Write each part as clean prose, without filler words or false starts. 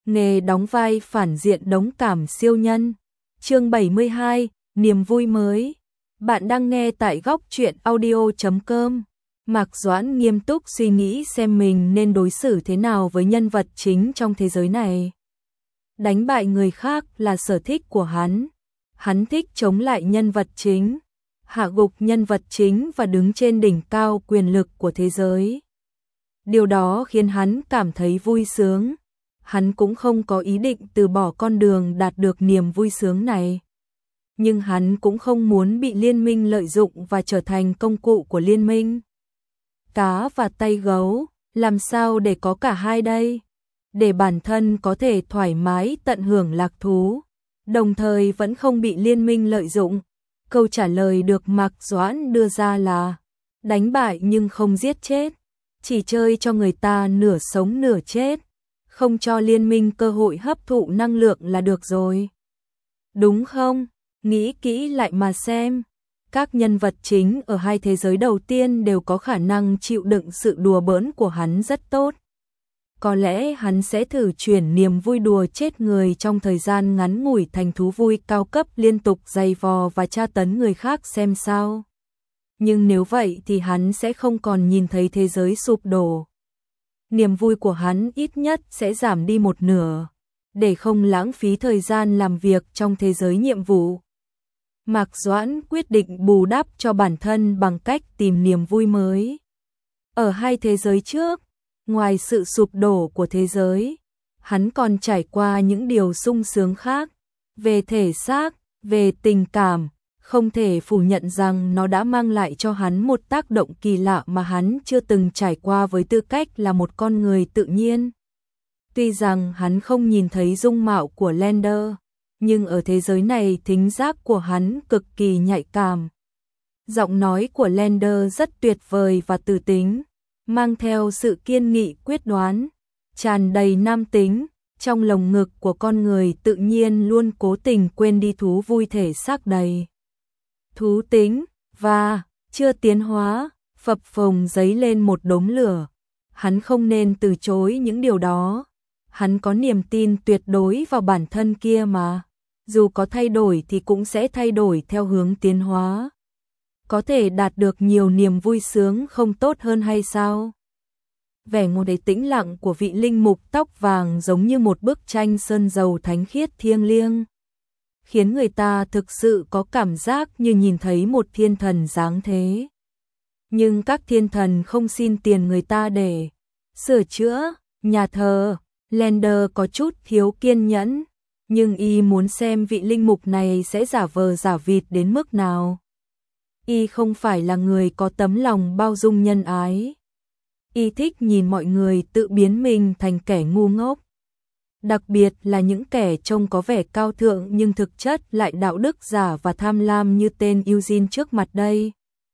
nghề đóng vai phản diện đống cảm siêu nhân. Chương 72, niềm vui mới. Bạn đang nghe tại góc truyện audio.com. Mạc Doãn nghiêm túc suy nghĩ xem mình nên đối xử thế nào với nhân vật chính trong thế giới này. Đánh bại người khác là sở thích của hắn. Hắn thích chống lại nhân vật chính, hạ gục nhân vật chính và đứng trên đỉnh cao quyền lực của thế giới. Điều đó khiến hắn cảm thấy vui sướng. Hắn cũng không có ý định từ bỏ con đường đạt được niềm vui sướng này. Nhưng hắn cũng không muốn bị liên minh lợi dụng và trở thành công cụ của liên minh. Cá và tay gấu, làm sao để có cả hai đây? Để bản thân có thể thoải mái tận hưởng lạc thú, đồng thời vẫn không bị liên minh lợi dụng. Câu trả lời được Mạc Doãn đưa ra là đánh bại nhưng không giết chết, chỉ chơi cho người ta nửa sống nửa chết, không cho liên minh cơ hội hấp thụ năng lượng là được rồi. Đúng không? Nghĩ kỹ lại mà xem. Các nhân vật chính ở hai thế giới đầu tiên đều có khả năng chịu đựng sự đùa bỡn của hắn rất tốt. Có lẽ hắn sẽ thử chuyển niềm vui đùa chết người trong thời gian ngắn ngủi thành thú vui cao cấp liên tục giày vò và tra tấn người khác xem sao. Nhưng nếu vậy thì hắn sẽ không còn nhìn thấy thế giới sụp đổ. Niềm vui của hắn ít nhất sẽ giảm đi một nửa, để không lãng phí thời gian làm việc trong thế giới nhiệm vụ. Mạc Doãn quyết định bù đắp cho bản thân bằng cách tìm niềm vui mới. Ở hai thế giới trước, ngoài sự sụp đổ của thế giới, hắn còn trải qua những điều sung sướng khác. Về thể xác, về tình cảm, không thể phủ nhận rằng nó đã mang lại cho hắn một tác động kỳ lạ mà hắn chưa từng trải qua với tư cách là một con người tự nhiên. Tuy rằng hắn không nhìn thấy dung mạo của Lander, nhưng ở thế giới này thính giác của hắn cực kỳ nhạy cảm. Giọng nói của Lander rất tuyệt vời và tử tính, mang theo sự kiên nghị quyết đoán, tràn đầy nam tính. Trong lồng ngực của con người tự nhiên luôn cố tình quên đi thú vui thể xác đầy thú tính và chưa tiến hóa, phập phồng dấy lên một đống lửa. Hắn không nên từ chối những điều đó. Hắn có niềm tin tuyệt đối vào bản thân kia mà. Dù có thay đổi thì cũng sẽ thay đổi theo hướng tiến hóa. Có thể đạt được nhiều niềm vui sướng không tốt hơn hay sao? Vẻ ngồi đấy tĩnh lặng của vị linh mục tóc vàng giống như một bức tranh sơn dầu thánh khiết thiêng liêng, khiến người ta thực sự có cảm giác như nhìn thấy một thiên thần dáng thế. Nhưng các thiên thần không xin tiền người ta để sửa chữa nhà thờ. Lander có chút thiếu kiên nhẫn, nhưng y muốn xem vị linh mục này sẽ giả vờ giả vịt đến mức nào. Y không phải là người có tấm lòng bao dung nhân ái. Y thích nhìn mọi người tự biến mình thành kẻ ngu ngốc. Đặc biệt là những kẻ trông có vẻ cao thượng nhưng thực chất lại đạo đức giả và tham lam như tên Eugene trước mặt đây.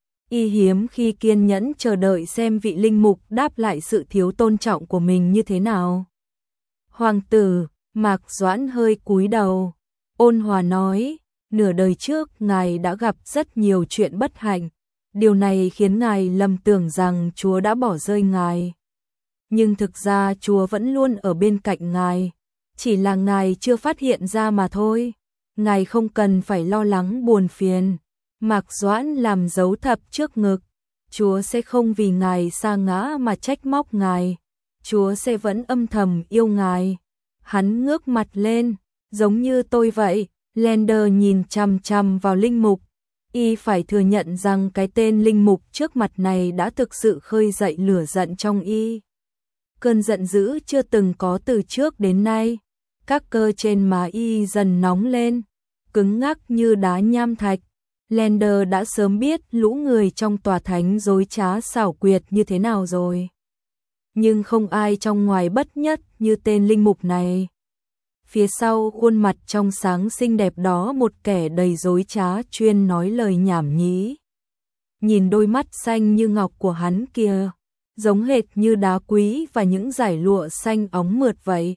Y hiếm khi kiên nhẫn chờ đợi xem vị linh mục đáp lại sự thiếu tôn trọng của mình như thế nào. Hoàng tử, Mạc Doãn hơi cúi đầu, ôn hòa nói, nửa đời trước ngài đã gặp rất nhiều chuyện bất hạnh. Điều này khiến ngài lầm tưởng rằng Chúa đã bỏ rơi ngài. Nhưng thực ra Chúa vẫn luôn ở bên cạnh ngài, chỉ là ngài chưa phát hiện ra mà thôi. Ngài không cần phải lo lắng buồn phiền. Mạc Doãn làm dấu thập trước ngực. Chúa sẽ không vì ngài sa ngã mà trách móc ngài. Chúa sẽ vẫn âm thầm yêu ngài. Hắn ngước mặt lên, giống như tôi vậy. Lander nhìn chằm chằm vào linh mục. Y phải thừa nhận rằng cái tên linh mục trước mặt này đã thực sự khơi dậy lửa giận trong y. Cơn giận dữ chưa từng có từ trước đến nay. Các cơ trên má y dần nóng lên, cứng ngắc như đá nham thạch. Lander đã sớm biết lũ người trong tòa thánh dối trá xảo quyệt như thế nào rồi. Nhưng không ai trong ngoài bất nhất như tên linh mục này. Phía sau khuôn mặt trong sáng xinh đẹp đó một kẻ đầy dối trá chuyên nói lời nhảm nhí. Nhìn đôi mắt xanh như ngọc của hắn kia, giống hệt như đá quý và những dải lụa xanh óng mượt vậy.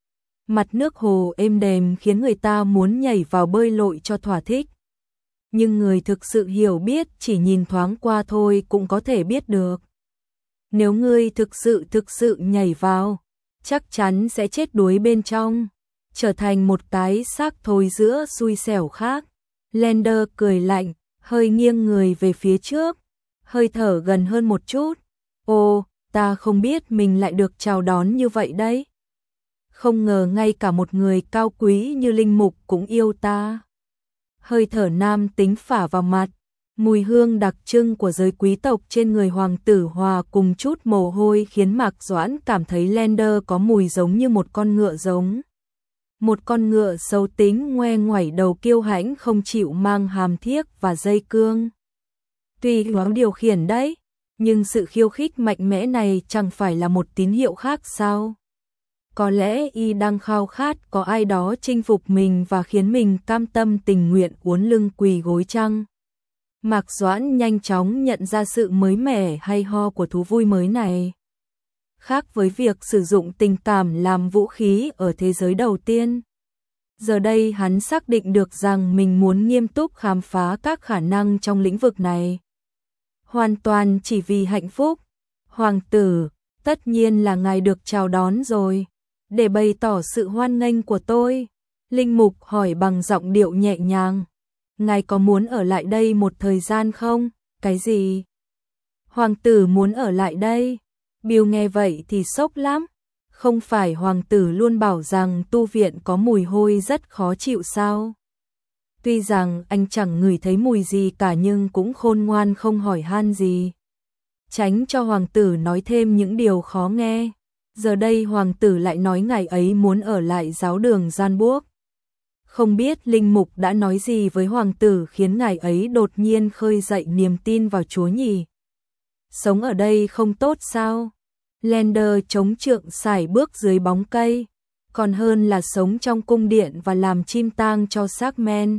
Mặt nước hồ êm đềm khiến người ta muốn nhảy vào bơi lội cho thỏa thích. Nhưng người thực sự hiểu biết chỉ nhìn thoáng qua thôi cũng có thể biết được. Nếu ngươi thực sự nhảy vào, chắc chắn sẽ chết đuối bên trong, trở thành một cái xác thối giữa xui xẻo khác. Lander cười lạnh, hơi nghiêng người về phía trước, hơi thở gần hơn một chút. Ô, ta không biết mình lại được chào đón như vậy đấy. Không ngờ ngay cả một người cao quý như Linh Mục cũng yêu ta. Hơi thở nam tính phả vào mặt, mùi hương đặc trưng của giới quý tộc trên người hoàng tử hòa cùng chút mồ hôi khiến Mạc Doãn cảm thấy Lander có mùi giống như một con ngựa giống. Một con ngựa xấu tính ngoe ngoẩy đầu kiêu hãnh không chịu mang hàm thiếc và dây cương. Tuy Hoáng điều khiển đấy, nhưng sự khiêu khích mạnh mẽ này chẳng phải là một tín hiệu khác sao? Có lẽ y đang khao khát có ai đó chinh phục mình và khiến mình cam tâm tình nguyện uốn lưng quỳ gối chăng? Mạc Doãn nhanh chóng nhận ra sự mới mẻ hay ho của thú vui mới này. Khác với việc sử dụng tình cảm làm vũ khí ở thế giới đầu tiên. Giờ đây hắn xác định được rằng mình muốn nghiêm túc khám phá các khả năng trong lĩnh vực này. Hoàn toàn chỉ vì hạnh phúc. Hoàng tử, tất nhiên là ngài được chào đón rồi. Để bày tỏ sự hoan nghênh của tôi, Linh Mục hỏi bằng giọng điệu nhẹ nhàng. Ngài có muốn ở lại đây một thời gian không? Cái gì? Hoàng tử muốn ở lại đây? Bill nghe vậy thì sốc lắm. Không phải hoàng tử luôn bảo rằng tu viện có mùi hôi rất khó chịu sao? Tuy rằng anh chẳng ngửi thấy mùi gì cả nhưng cũng khôn ngoan không hỏi han gì. Tránh cho hoàng tử nói thêm những điều khó nghe. Giờ đây hoàng tử lại nói ngài ấy muốn ở lại giáo đường Gian Buốc. Không biết Linh Mục đã nói gì với hoàng tử khiến ngài ấy đột nhiên khơi dậy niềm tin vào Chúa nhỉ? Sống ở đây không tốt sao? Lander chống trượng sải bước dưới bóng cây, còn hơn là sống trong cung điện và làm chim tang cho xác men.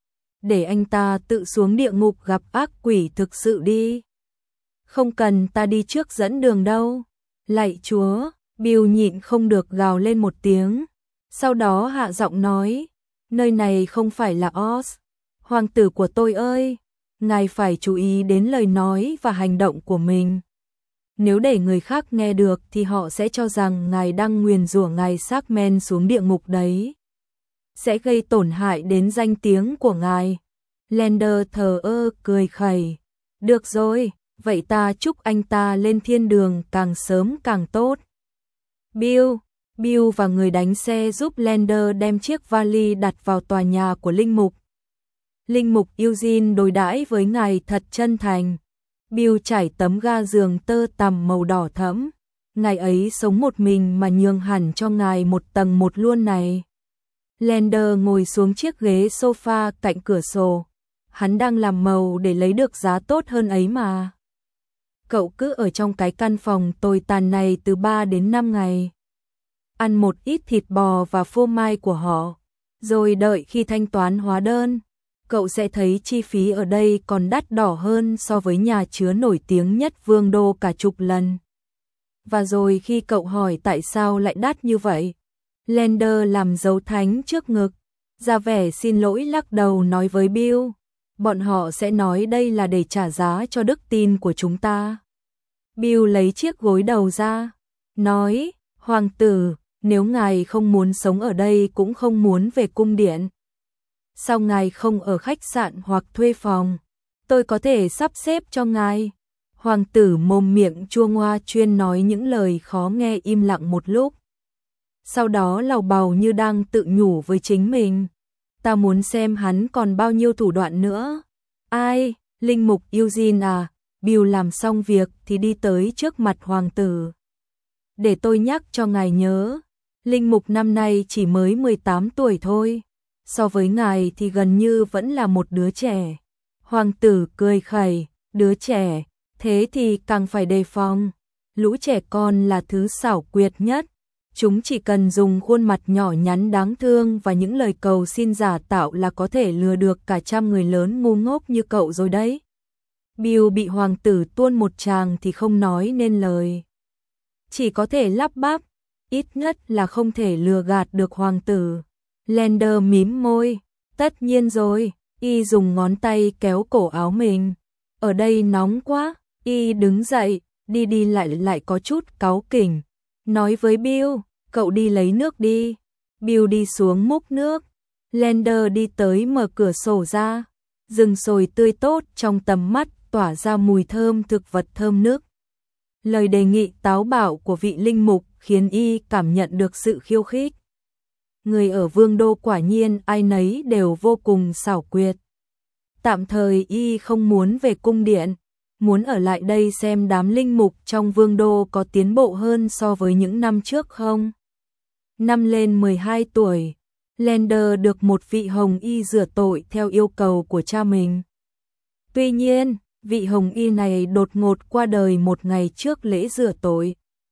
Để anh ta tự xuống địa ngục gặp ác quỷ thực sự đi. Không cần ta đi trước dẫn đường đâu. Lạy Chúa, Bill nhịn không được gào lên một tiếng. Sau đó hạ giọng nói, nơi này không phải là Oz. Hoàng tử của tôi ơi, ngài phải chú ý đến lời nói và hành động của mình. Nếu để người khác nghe được thì họ sẽ cho rằng ngài đang nguyền rủa ngài xác men xuống địa ngục đấy. Sẽ gây tổn hại đến danh tiếng của ngài. Lander thờ ơ cười khẩy. Được rồi, vậy ta chúc anh ta lên thiên đường càng sớm càng tốt. Bill và người đánh xe giúp Lander đem chiếc vali đặt vào tòa nhà của Linh Mục. Linh Mục Eugene đối đãi với ngài thật chân thành. Bill trải tấm ga giường tơ tằm màu đỏ thẫm. Ngài ấy sống một mình mà nhường hẳn cho ngài một tầng một luôn này. Lander ngồi xuống chiếc ghế sofa cạnh cửa sổ. Hắn đang làm màu để lấy được giá tốt hơn ấy mà. Cậu cứ ở trong cái căn phòng tồi tàn này từ 3 đến 5 ngày. Ăn một ít thịt bò và phô mai của họ. Rồi đợi khi thanh toán hóa đơn. Cậu sẽ thấy chi phí ở đây còn đắt đỏ hơn so với nhà chứa nổi tiếng nhất Vương đô cả chục lần. Và rồi khi cậu hỏi tại sao lại đắt như vậy, Lander làm dấu thánh trước ngực, ra vẻ xin lỗi lắc đầu nói với Bill, bọn họ sẽ nói đây là để trả giá cho đức tin của chúng ta. Bill lấy chiếc gối đầu ra, nói, hoàng tử, nếu ngài không muốn sống ở đây cũng không muốn về cung điện, sao ngài không ở khách sạn hoặc thuê phòng? Tôi có thể sắp xếp cho ngài. Hoàng tử mồm miệng chua ngoa chuyên nói những lời khó nghe im lặng một lúc. Sau đó lầu bầu như đang tự nhủ với chính mình. Ta muốn xem hắn còn bao nhiêu thủ đoạn nữa. Ai? Linh Mục Eugene à? Bill làm xong việc thì đi tới trước mặt hoàng tử. Để tôi nhắc cho ngài nhớ, Linh Mục năm nay chỉ mới 18 tuổi thôi. So với ngài thì gần như vẫn là một đứa trẻ. Hoàng tử cười khẩy, đứa trẻ, thế thì càng phải đề phòng. Lũ trẻ con là thứ xảo quyệt nhất. Chúng chỉ cần dùng khuôn mặt nhỏ nhắn đáng thương và những lời cầu xin giả tạo là có thể lừa được cả trăm người lớn ngu ngốc như cậu rồi đấy. Bill bị hoàng tử tuôn một tràng thì không nói nên lời. Chỉ có thể lắp bắp, ít nhất là không thể lừa gạt được hoàng tử. Lander mím môi, tất nhiên rồi, y dùng ngón tay kéo cổ áo mình. Ở đây nóng quá, y đứng dậy, đi đi lại lại có chút cáu kỉnh, nói với Bill, cậu đi lấy nước đi. Bill đi xuống múc nước. Lander đi tới mở cửa sổ ra. Rừng sồi tươi tốt trong tầm mắt tỏa ra mùi thơm thực vật thơm nước. Lời đề nghị táo bạo của vị linh mục khiến y cảm nhận được sự khiêu khích. Người ở Vương đô quả nhiên ai nấy đều vô cùng xảo quyệt. Tạm thời y không muốn về cung điện, muốn ở lại đây xem đám linh mục trong Vương đô có tiến bộ hơn so với những năm trước không. Năm lên 12 tuổi, Lander được một vị hồng y rửa tội theo yêu cầu của cha mình. Tuy nhiên, vị hồng y này đột ngột qua đời một ngày trước lễ rửa tội.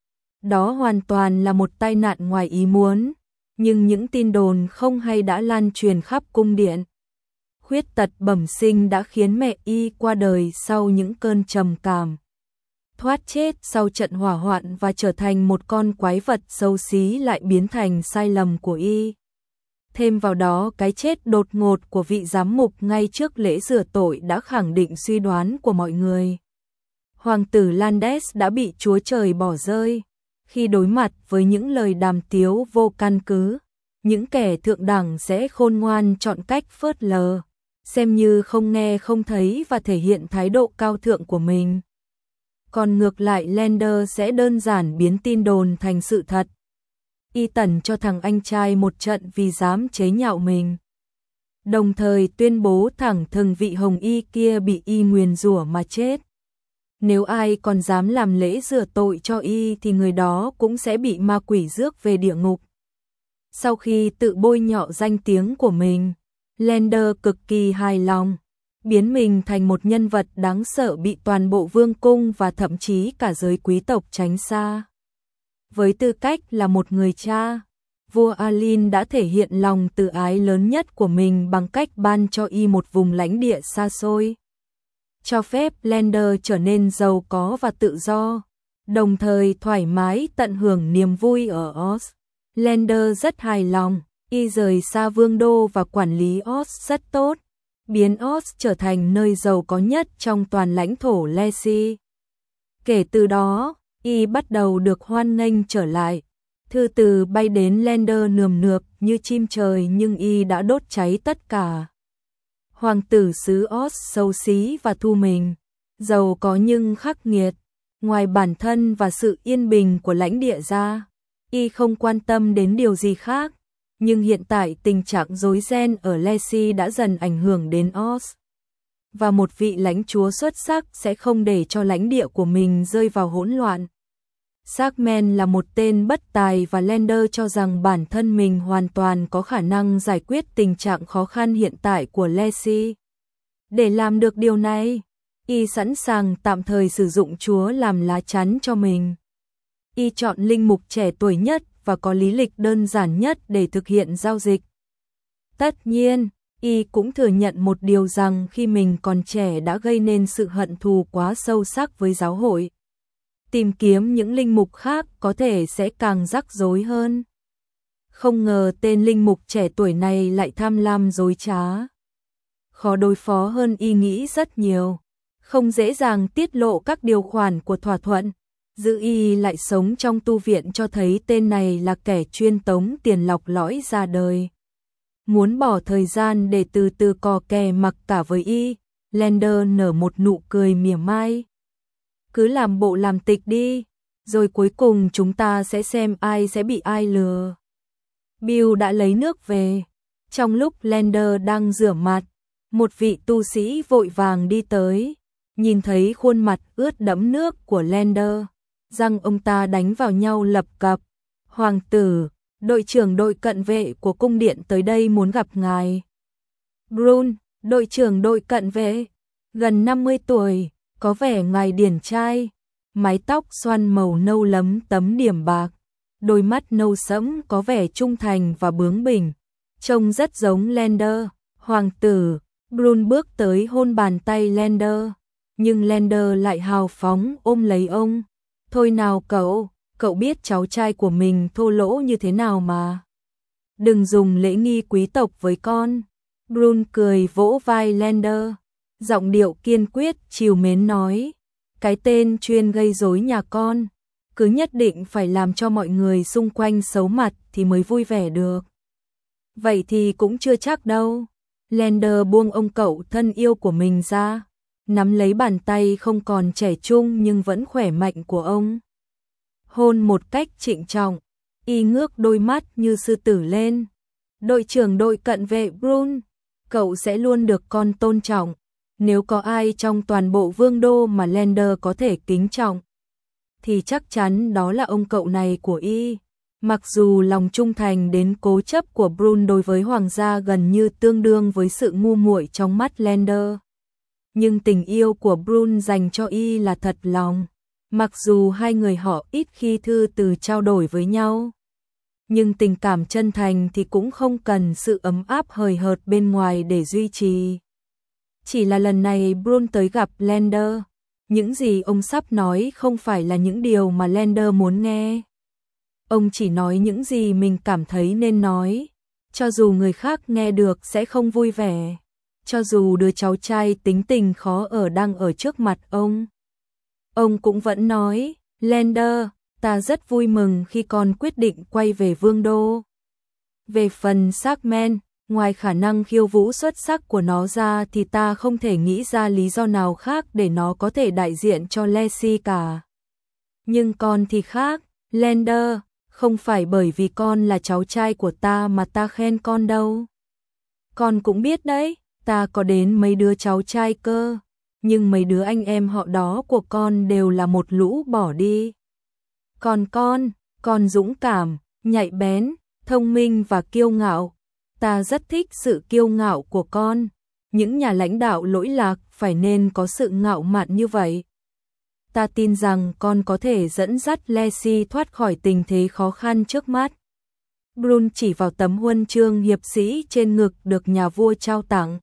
Đó hoàn toàn là một tai nạn ngoài ý muốn, nhưng những tin đồn không hay đã lan truyền khắp cung điện. Khuyết tật bẩm sinh đã khiến mẹ y qua đời sau những cơn trầm cảm. Thoát chết sau trận hỏa hoạn và trở thành một con quái vật xấu xí lại biến thành sai lầm của y. Thêm vào đó cái chết đột ngột của vị giám mục ngay trước lễ rửa tội đã khẳng định suy đoán của mọi người. Hoàng tử Landes đã bị Chúa Trời bỏ rơi. Khi đối mặt với những lời đàm tiếu vô căn cứ, những kẻ thượng đẳng sẽ khôn ngoan chọn cách phớt lờ, xem như không nghe không thấy và thể hiện thái độ cao thượng của mình. Còn ngược lại Lander sẽ đơn giản biến tin đồn thành sự thật. Y tẩn cho thằng anh trai một trận vì dám chế nhạo mình. Đồng thời tuyên bố thẳng thừng vị hồng y kia bị y nguyền rủa mà chết. Nếu ai còn dám làm lễ rửa tội cho y thì người đó cũng sẽ bị ma quỷ rước về địa ngục. Sau khi tự bôi nhọ danh tiếng của mình, Lander cực kỳ hài lòng, biến mình thành một nhân vật đáng sợ bị toàn bộ vương cung và thậm chí cả giới quý tộc tránh xa. Với tư cách là một người cha, vua Alin đã thể hiện lòng từ ái lớn nhất của mình bằng cách ban cho y một vùng lãnh địa xa xôi, cho phép Lander trở nên giàu có và tự do, đồng thời thoải mái tận hưởng niềm vui ở Oz. Lander rất hài lòng, y rời xa vương đô và quản lý Oz rất tốt, biến Oz trở thành nơi giàu có nhất trong toàn lãnh thổ Lacey. Kể từ đó, y bắt đầu được hoan nghênh trở lại. Thư từ bay đến Lander nườm nượp như chim trời nhưng y đã đốt cháy tất cả. Hoàng tử xứ Oz xấu xí và thu mình, giàu có nhưng khắc nghiệt. Ngoài bản thân và sự yên bình của lãnh địa ra, y không quan tâm đến điều gì khác. Nhưng hiện tại tình trạng rối ren ở Lacey đã dần ảnh hưởng đến Oz. Và một vị lãnh chúa xuất sắc sẽ không để cho lãnh địa của mình rơi vào hỗn loạn. Sarkman là một tên bất tài và Lander cho rằng bản thân mình hoàn toàn có khả năng giải quyết tình trạng khó khăn hiện tại của Lacey. Để làm được điều này, y sẵn sàng tạm thời sử dụng Chúa làm lá chắn cho mình. Y chọn linh mục trẻ tuổi nhất và có lý lịch đơn giản nhất để thực hiện giao dịch. Tất nhiên, y cũng thừa nhận một điều rằng khi mình còn trẻ đã gây nên sự hận thù quá sâu sắc với giáo hội. Tìm kiếm những linh mục khác có thể sẽ càng rắc rối hơn. Không ngờ tên linh mục trẻ tuổi này lại tham lam dối trá. Khó đối phó hơn y nghĩ rất nhiều. Không dễ dàng tiết lộ các điều khoản của thỏa thuận. Giữ y lại sống trong tu viện cho thấy tên này là kẻ chuyên tống tiền lọc lõi ra đời. Muốn bỏ thời gian để từ từ cò kè mặc cả với y, Lander nở một nụ cười mỉa mai. Cứ làm bộ làm tịch đi, rồi cuối cùng chúng ta sẽ xem ai sẽ bị ai lừa. Bill đã lấy nước về. Trong lúc Lander đang rửa mặt, một vị tu sĩ vội vàng đi tới, nhìn thấy khuôn mặt ướt đẫm nước của Lander, răng ông ta đánh vào nhau lập cập. Hoàng tử, đội trưởng đội cận vệ của cung điện tới đây muốn gặp ngài. Brun, đội trưởng đội cận vệ, gần 50 tuổi, có vẻ ngài điển trai, mái tóc xoăn màu nâu lấm tấm điểm bạc, đôi mắt nâu sẫm có vẻ trung thành và bướng bỉnh, trông rất giống Lander. Hoàng tử, Brun bước tới hôn bàn tay Lander, nhưng Lander lại hào phóng ôm lấy ông. Thôi nào cậu biết cháu trai của mình thô lỗ như thế nào mà. Đừng dùng lễ nghi quý tộc với con. Brun cười vỗ vai Lander, giọng điệu kiên quyết trìu mến nói. Cái tên chuyên gây rối nhà con. cứ nhất định phải làm cho mọi người xung quanh xấu mặt thì mới vui vẻ được. Vậy thì cũng chưa chắc đâu. Lander buông ông cậu thân yêu của mình ra, nắm lấy bàn tay không còn trẻ trung nhưng vẫn khỏe mạnh của ông. Hôn một cách trịnh trọng, y ngước đôi mắt như sư tử lên. Đội trưởng đội cận vệ Brun, cậu sẽ luôn được con tôn trọng. Nếu có ai trong toàn bộ vương đô mà Lander có thể kính trọng, thì chắc chắn đó là ông cậu này của y. Mặc dù lòng trung thành đến cố chấp của Brun đối với hoàng gia gần như tương đương với sự ngu muội trong mắt Lander, nhưng tình yêu của Brun dành cho y là thật lòng. Mặc dù hai người họ ít khi thư từ trao đổi với nhau, nhưng tình cảm chân thành thì cũng không cần sự ấm áp hời hợt bên ngoài để duy trì. Chỉ là lần này Brun tới gặp Lander, những gì ông sắp nói không phải là những điều mà Lander muốn nghe. Ông chỉ nói những gì mình cảm thấy nên nói, cho dù người khác nghe được sẽ không vui vẻ, cho dù đứa cháu trai tính tình khó ở đang ở trước mặt ông. Ông cũng vẫn nói, Lander, ta rất vui mừng khi con quyết định quay về vương đô. Về phần Sharkman, ngoài khả năng khiêu vũ xuất sắc của nó ra thì ta không thể nghĩ ra lý do nào khác để nó có thể đại diện cho Lacey cả. Nhưng con thì khác, Lander, không phải bởi vì con là cháu trai của ta mà ta khen con đâu. Con cũng biết đấy, ta có đến mấy đứa cháu trai cơ, nhưng mấy đứa anh em họ đó của con đều là một lũ bỏ đi. Còn con dũng cảm, nhạy bén, thông minh và kiêu ngạo. Ta rất thích sự kiêu ngạo của con. Những nhà lãnh đạo lỗi lạc phải nên có sự ngạo mạn như vậy. Ta tin rằng con có thể dẫn dắt Lacey thoát khỏi tình thế khó khăn trước mắt. Brun chỉ vào tấm huân chương hiệp sĩ trên ngực được nhà vua trao tặng.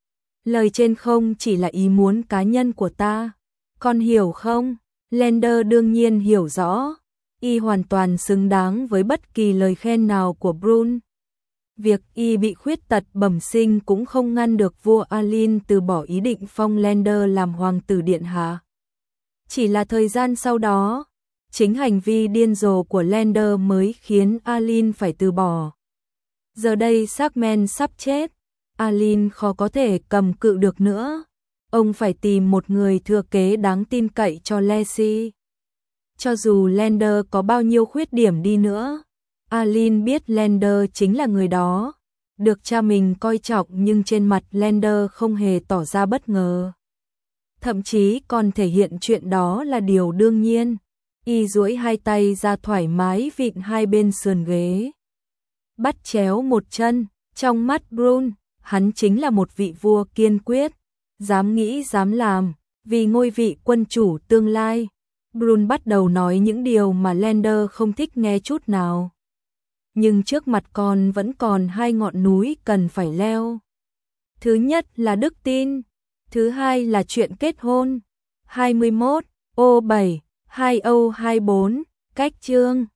Lời trên không chỉ là ý muốn cá nhân của ta. Con hiểu không? Lander đương nhiên hiểu rõ. Y hoàn toàn xứng đáng với bất kỳ lời khen nào của Brun. Việc y bị khuyết tật bẩm sinh cũng không ngăn được vua Alin từ bỏ ý định phong Lander làm hoàng tử điện hạ. Chỉ là thời gian sau đó, chính hành vi điên rồ của Lander mới khiến Alin phải từ bỏ. Giờ đây Sharkman sắp chết, Alin khó có thể cầm cự được nữa. Ông phải tìm một người thừa kế đáng tin cậy cho Lacey. Cho dù Lander có bao nhiêu khuyết điểm đi nữa, Alin biết Lander chính là người đó. Được cha mình coi trọng nhưng trên mặt Lander không hề tỏ ra bất ngờ. Thậm chí còn thể hiện chuyện đó là điều đương nhiên. Y duỗi hai tay ra thoải mái vịn hai bên sườn ghế. Bắt chéo một chân, trong mắt Brun, hắn chính là một vị vua kiên quyết, dám nghĩ dám làm, vì ngôi vị quân chủ tương lai. Brun bắt đầu nói những điều mà Lander không thích nghe chút nào. Nhưng trước mặt con vẫn còn hai ngọn núi cần phải leo. Thứ nhất là đức tin, thứ hai là chuyện kết hôn. 21, O7, 2O24, cách chương.